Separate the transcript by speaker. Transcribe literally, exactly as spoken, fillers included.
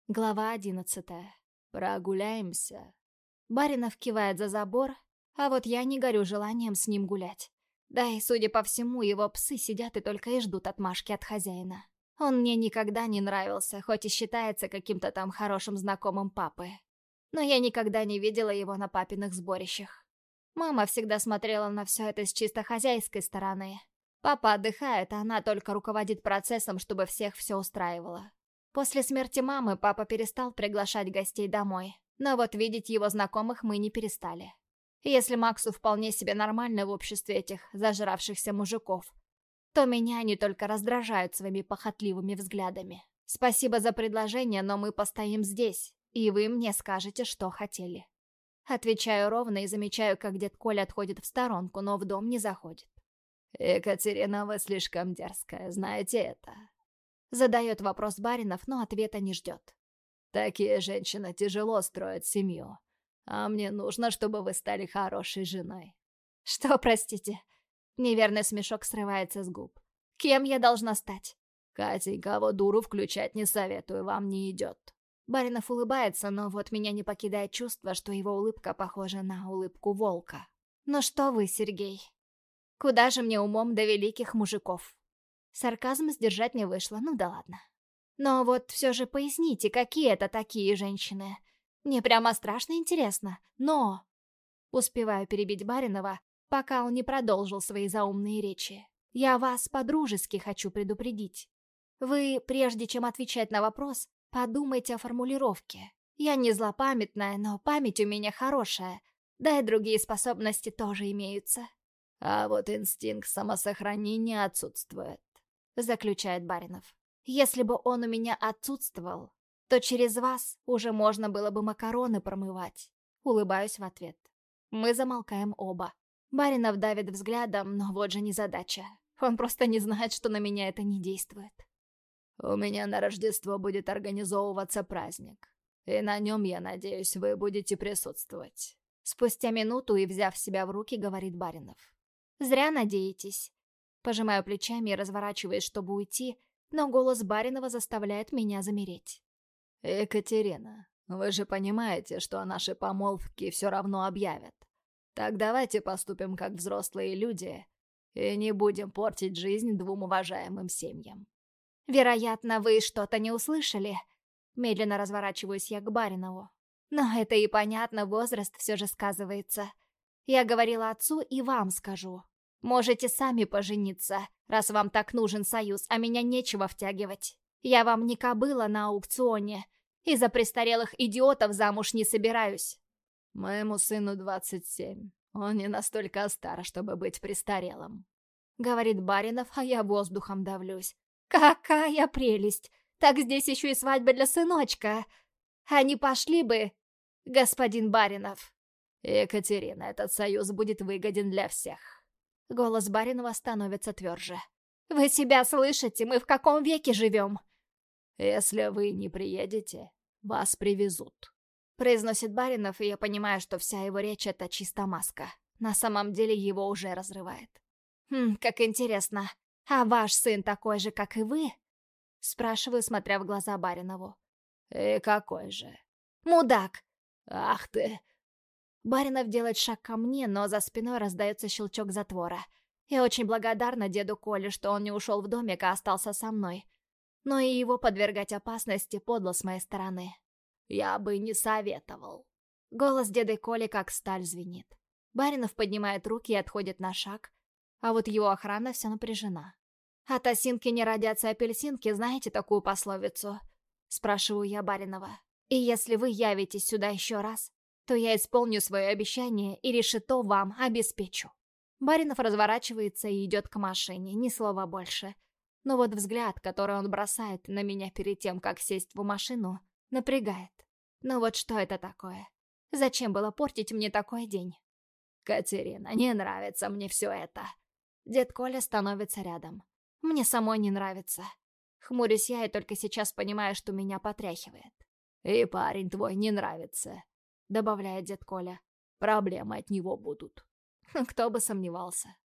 Speaker 1: Глава одиннадцатая. Прогуляемся. Баринов кивает за забор, а вот я не горю желанием с ним гулять. Да и, судя по всему, его псы сидят и только и ждут отмашки от хозяина. Он мне никогда не нравился, хоть и считается каким-то там хорошим знакомым папы. Но я никогда не видела его на папиных сборищах. Мама всегда смотрела на все это с чисто хозяйской стороны. Папа отдыхает, а она только руководит процессом, чтобы всех все устраивало. После смерти мамы папа перестал приглашать гостей домой, но вот видеть его знакомых мы не перестали. Если Максу вполне себе нормально в обществе этих зажравшихся мужиков, то меня они только раздражают своими похотливыми взглядами. Спасибо за предложение, но мы постоим здесь, и вы мне скажете, что хотели. Отвечаю ровно и замечаю, как дед Коля отходит в сторонку, но в дом не заходит.
Speaker 2: «Екатерина, вы слишком дерзкая, знаете это?»
Speaker 1: Задает вопрос Баринов, но ответа не ждет.
Speaker 2: «Такие женщины тяжело строят семью, а мне нужно, чтобы вы стали хорошей женой».
Speaker 1: «Что, простите?» Неверный смешок срывается с губ. «Кем я должна стать?»
Speaker 2: «Катенька, вот дуру включать не советую, вам не идет».
Speaker 1: Баринов улыбается, но вот меня не покидает чувство, что его улыбка похожа на улыбку волка. «Ну что вы, Сергей? Куда же мне умом до великих мужиков?» Сарказм сдержать не вышло, ну да ладно. Но вот все же поясните, какие это такие женщины? Мне прямо страшно интересно, но... Успеваю перебить Баринова, пока он не продолжил свои заумные речи. Я вас по-дружески хочу предупредить. Вы, прежде чем отвечать на вопрос, подумайте о формулировке. Я не злопамятная, но память у меня хорошая, да и другие способности тоже имеются.
Speaker 2: А вот инстинкт самосохранения отсутствует,
Speaker 1: заключает Баринов. Если бы он у меня отсутствовал, то через вас уже можно было бы макароны промывать. Улыбаюсь в ответ. Мы замолкаем оба. Баринов давит взглядом, но вот же незадача. Он просто не знает, что на меня это не действует.
Speaker 2: «У меня на Рождество будет организовываться праздник, и на нем, я надеюсь, вы будете присутствовать».
Speaker 1: Спустя минуту и взяв себя в руки, говорит Баринов. «Зря надеетесь». Пожимаю плечами и разворачиваюсь, чтобы уйти, но голос Баринова заставляет меня замереть.
Speaker 2: «Екатерина, вы же понимаете, что о нашей помолвке все равно объявят. Так давайте поступим как взрослые люди и не будем портить жизнь двум уважаемым семьям».
Speaker 1: «Вероятно, вы что-то не услышали?» Медленно разворачиваюсь я к Баринову. «Но это и понятно, возраст все же сказывается. Я говорила отцу и вам скажу. Можете сами пожениться, раз вам так нужен союз, а меня нечего втягивать. Я вам не кобыла на аукционе, и за престарелых идиотов замуж не собираюсь».
Speaker 2: «Моему сыну двадцать семь. Он не настолько стар, чтобы быть престарелым»,
Speaker 1: — говорит Баринов, а я воздухом давлюсь. «Какая прелесть! Так здесь еще и свадьба для сыночка! А не пошли бы, господин Баринов?»
Speaker 2: «Екатерина, этот союз будет выгоден для всех».
Speaker 1: Голос Баринова становится тверже. «Вы себя слышите? Мы в каком веке живем?»
Speaker 2: «Если вы не приедете, вас привезут»,
Speaker 1: — произносит Баринов, и я понимаю, что вся его речь — это чисто маска. На самом деле его уже разрывает. «Хм, как интересно. А ваш сын такой же, как и вы?» — спрашиваю, смотря в глаза Баринову.
Speaker 2: «И какой же?»
Speaker 1: «Мудак!»
Speaker 2: «Ах ты!»
Speaker 1: Баринов делает шаг ко мне, но за спиной раздается щелчок затвора. Я очень благодарна деду Коле, что он не ушел в домик, а остался со мной. Но и его подвергать опасности подло с моей стороны.
Speaker 2: «Я бы не советовал».
Speaker 1: Голос деда Коли как сталь звенит. Баринов поднимает руки и отходит на шаг, а вот его охрана вся напряжена. «От осинки не родятся апельсинки, знаете такую пословицу?» Спрашиваю я Баринова. «И если вы явитесь сюда еще раз, то я исполню свое обещание и решето вам обеспечу». Баринов разворачивается и идет к машине, ни слова больше. Но вот взгляд, который он бросает на меня перед тем, как сесть в машину, напрягает. Ну вот что это такое? Зачем было портить мне такой день?
Speaker 2: «Катерина, не нравится мне все это».
Speaker 1: Дед Коля становится рядом. Мне самой не нравится. Хмурюсь я и только сейчас понимаю, что меня потряхивает.
Speaker 2: «И парень твой не нравится»,
Speaker 1: — добавляет дед Коля.
Speaker 2: «Проблемы от него будут».
Speaker 1: Кто бы сомневался.